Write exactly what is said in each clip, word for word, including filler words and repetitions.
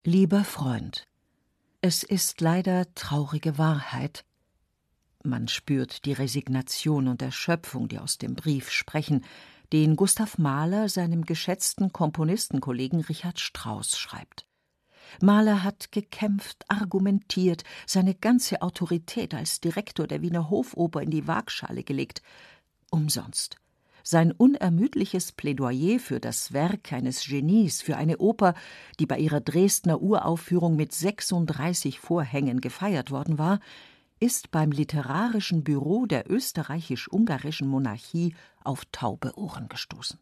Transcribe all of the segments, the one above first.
Lieber Freund, es ist leider traurige Wahrheit. Man spürt die Resignation und Erschöpfung, die aus dem Brief sprechen, den Gustav Mahler seinem geschätzten Komponistenkollegen Richard Strauss schreibt. Mahler hat gekämpft, argumentiert, seine ganze Autorität als Direktor der Wiener Hofoper in die Waagschale gelegt. Umsonst. Sein unermüdliches Plädoyer für das Werk eines Genies, für eine Oper, die bei ihrer Dresdner Uraufführung mit sechsunddreißig Vorhängen gefeiert worden war, ist beim literarischen Büro der österreichisch-ungarischen Monarchie auf taube Ohren gestoßen.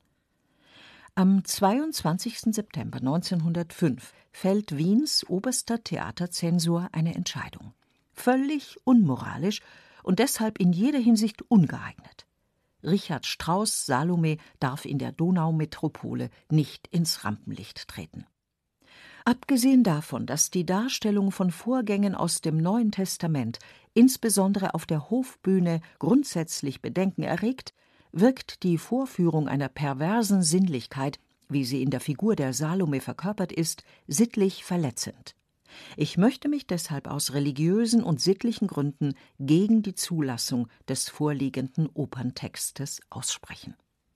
Am zweiundzwanzigsten September neunzehnhundertfünf fällt Wiens oberster Theaterzensor eine Entscheidung. Völlig unmoralisch und deshalb in jeder Hinsicht ungeeignet. Richard Strauss' Salome darf in der Donaumetropole nicht ins Rampenlicht treten. Abgesehen davon, dass die Darstellung von Vorgängen aus dem Neuen Testament insbesondere auf der Hofbühne grundsätzlich Bedenken erregt, wirkt die Vorführung einer perversen Sinnlichkeit, wie sie in der Figur der Salome verkörpert ist, sittlich verletzend. Ich möchte mich deshalb aus religiösen und sittlichen Gründen gegen die Zulassung des vorliegenden Operntextes aussprechen.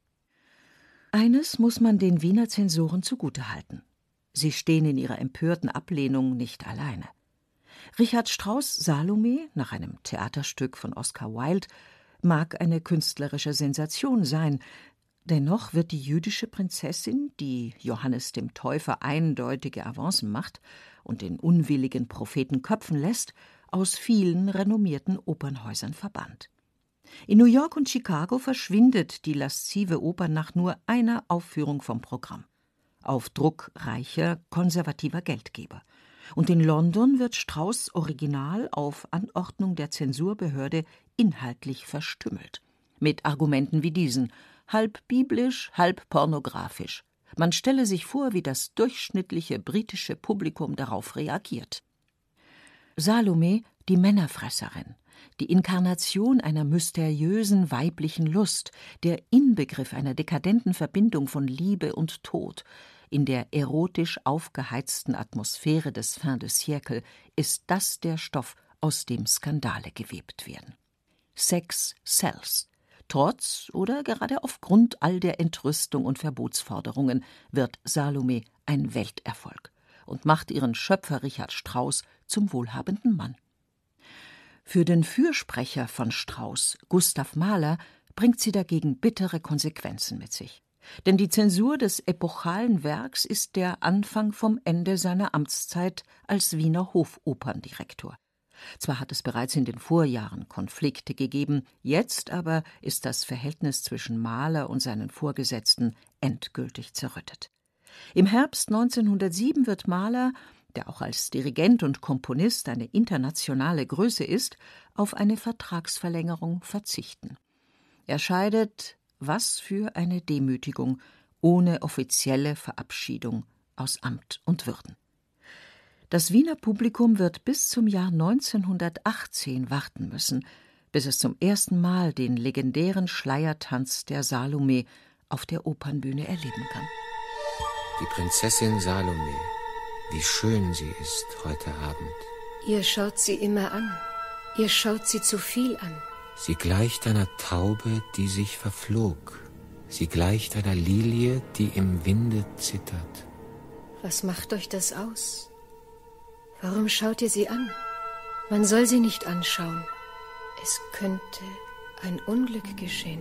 Eines muss man den Wiener Zensoren zugutehalten. Sie stehen in ihrer empörten Ablehnung nicht alleine. Richard Strauss' Salome, nach einem Theaterstück von Oscar Wilde, mag eine künstlerische Sensation sein. Dennoch wird die jüdische Prinzessin, die Johannes dem Täufer eindeutige Avancen macht und den unwilligen Propheten köpfen lässt, aus vielen renommierten Opernhäusern verbannt. In New York und Chicago verschwindet die laszive Oper nach nur einer Aufführung vom Programm. Auf Druck reicher, konservativer Geldgeber. Und in London wird Strauss' Original auf Anordnung der Zensurbehörde inhaltlich verstümmelt. Mit Argumenten wie diesen: halb biblisch, halb pornografisch. Man stelle sich vor, wie das durchschnittliche britische Publikum darauf reagiert. Salome, die Männerfresserin, die Inkarnation einer mysteriösen weiblichen Lust, der Inbegriff einer dekadenten Verbindung von Liebe und Tod, in der erotisch aufgeheizten Atmosphäre des Fin de siècle ist das der Stoff, aus dem Skandale gewebt werden. Sex sells. Trotz oder gerade aufgrund all der Entrüstung und Verbotsforderungen wird Salome ein Welterfolg und macht ihren Schöpfer Richard Strauss zum wohlhabenden Mann. Für den Fürsprecher von Strauss, Gustav Mahler, bringt sie dagegen bittere Konsequenzen mit sich. Denn die Zensur des epochalen Werks ist der Anfang vom Ende seiner Amtszeit als Wiener Hofoperndirektor. Zwar hat es bereits in den Vorjahren Konflikte gegeben, jetzt aber ist das Verhältnis zwischen Mahler und seinen Vorgesetzten endgültig zerrüttet. Im Herbst neunzehnhundertsieben wird Mahler, der auch als Dirigent und Komponist eine internationale Größe ist, auf eine Vertragsverlängerung verzichten. Er scheidet, was für eine Demütigung, ohne offizielle Verabschiedung aus Amt und Würden. Das Wiener Publikum wird bis zum Jahr neunzehnhundertachtzehn warten müssen, bis es zum ersten Mal den legendären Schleiertanz der Salome auf der Opernbühne erleben kann. Die Prinzessin Salome, wie schön sie ist heute Abend. Ihr schaut sie immer an. Ihr schaut sie zu viel an. Sie gleicht einer Taube, die sich verflog. Sie gleicht einer Lilie, die im Winde zittert. Was macht euch das aus? Warum schaut ihr sie an? Man soll sie nicht anschauen. Es könnte ein Unglück geschehen.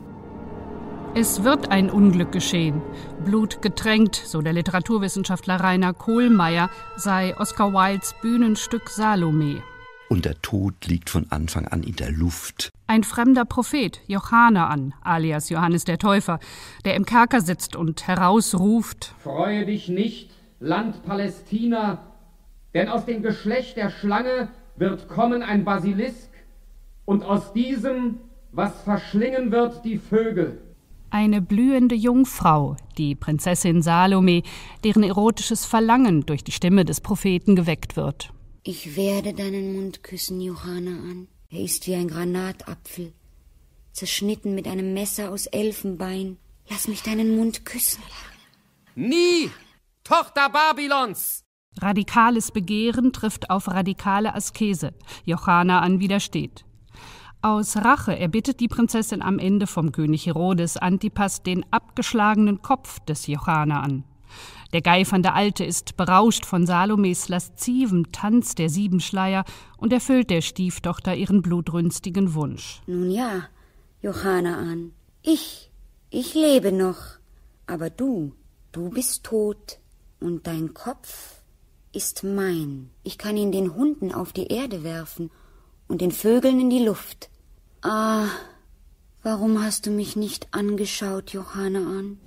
Es wird ein Unglück geschehen. Blutgetränkt, so der Literaturwissenschaftler Rainer Kohlmeier, sei Oscar Wildes Bühnenstück Salome. Und der Tod liegt von Anfang an in der Luft. Ein fremder Prophet, Johanaan, alias Johannes der Täufer, der im Kerker sitzt und herausruft: Freue dich nicht, Land Palästina, denn aus dem Geschlecht der Schlange wird kommen ein Basilisk, und aus diesem, was verschlingen wird, die Vögel. Eine blühende Jungfrau, die Prinzessin Salome, deren erotisches Verlangen durch die Stimme des Propheten geweckt wird. Ich werde deinen Mund küssen, Johanaan. Er ist wie ein Granatapfel, zerschnitten mit einem Messer aus Elfenbein. Lass mich deinen Mund küssen. Nie, Tochter Babylons! Radikales Begehren trifft auf radikale Askese. Johanna an widersteht. Aus Rache erbittet die Prinzessin am Ende vom König Herodes Antipas den abgeschlagenen Kopf des Johanna an. Der geifernde Alte ist berauscht von Salomes lascivem Tanz der sieben Schleier und erfüllt der Stieftochter ihren blutrünstigen Wunsch. Nun ja, Johanna an, ich, ich lebe noch, aber du, du bist tot und dein Kopf ist mein. Ich kann ihn den Hunden auf die Erde werfen und den Vögeln in die Luft. Ah, warum hast du mich nicht angeschaut, Johanna an?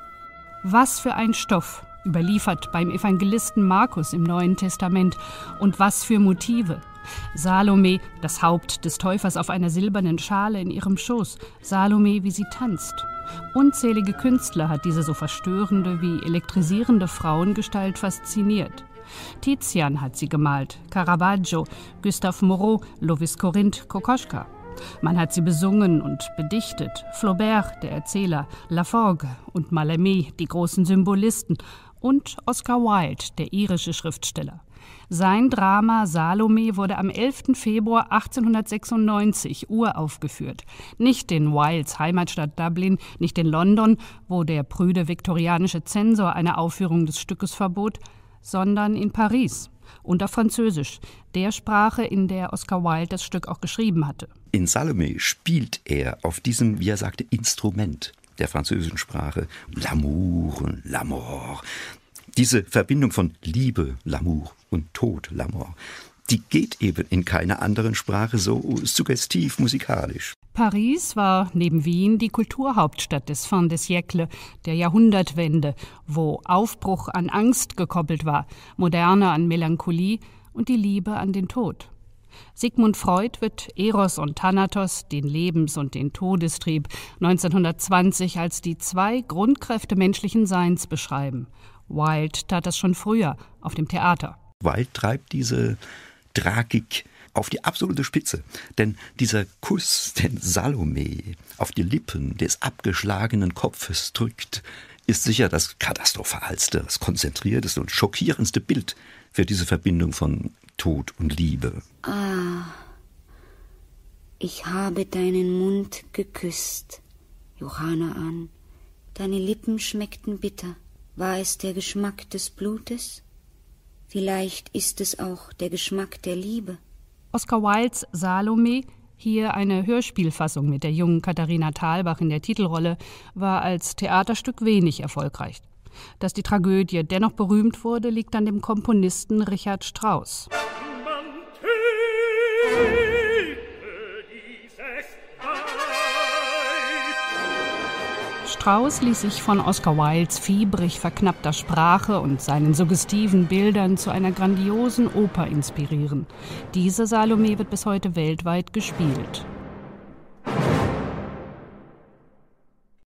Was für ein Stoff, überliefert beim Evangelisten Markus im Neuen Testament, und was für Motive. Salome, das Haupt des Täufers auf einer silbernen Schale in ihrem Schoß. Salome, wie sie tanzt. Unzählige Künstler hat diese so verstörende wie elektrisierende Frauengestalt fasziniert. Tizian hat sie gemalt, Caravaggio, Gustave Moreau, Lovis Corinth, Kokoschka. Man hat sie besungen und bedichtet. Flaubert, der Erzähler, Laforgue und Mallarmé, die großen Symbolisten, und Oscar Wilde, der irische Schriftsteller. Sein Drama Salome wurde am elften Februar achtzehnhundertsechsundneunzig uraufgeführt. Nicht in Wildes Heimatstadt Dublin, nicht in London, wo der prüde viktorianische Zensor eine Aufführung des Stückes verbot, sondern in Paris, unter Französisch, der Sprache, in der Oscar Wilde das Stück auch geschrieben hatte. In Salome spielt er auf diesem, wie er sagte, Instrument der französischen Sprache, L'amour und la mort. Diese Verbindung von Liebe, L'amour, und Tod, la mort, die geht eben in keiner anderen Sprache so suggestiv musikalisch. Paris war neben Wien die Kulturhauptstadt des Fin de siècle, der Jahrhundertwende, wo Aufbruch an Angst gekoppelt war, Moderne an Melancholie und die Liebe an den Tod. Sigmund Freud wird Eros und Thanatos, den Lebens- und den Todestrieb, neunzehnhundertzwanzig als die zwei Grundkräfte menschlichen Seins beschreiben. Wilde tat das schon früher, auf dem Theater. Wilde treibt diese Tragik auf die absolute Spitze. Denn dieser Kuss, den Salome auf die Lippen des abgeschlagenen Kopfes drückt, ist sicher das katastrophalste, das konzentrierteste und schockierendste Bild für diese Verbindung von Tod und Liebe. Ah, ich habe deinen Mund geküsst, Johanna an. Deine Lippen schmeckten bitter. War es der Geschmack des Blutes? Vielleicht ist es auch der Geschmack der Liebe. Oscar Wildes Salome, hier eine Hörspielfassung mit der jungen Katharina Thalbach in der Titelrolle, war als Theaterstück wenig erfolgreich. Dass die Tragödie dennoch berühmt wurde, liegt an dem Komponisten Richard Strauss. Strauss ließ sich von Oscar Wildes fiebrig verknappter Sprache und seinen suggestiven Bildern zu einer grandiosen Oper inspirieren. Diese Salome wird bis heute weltweit gespielt.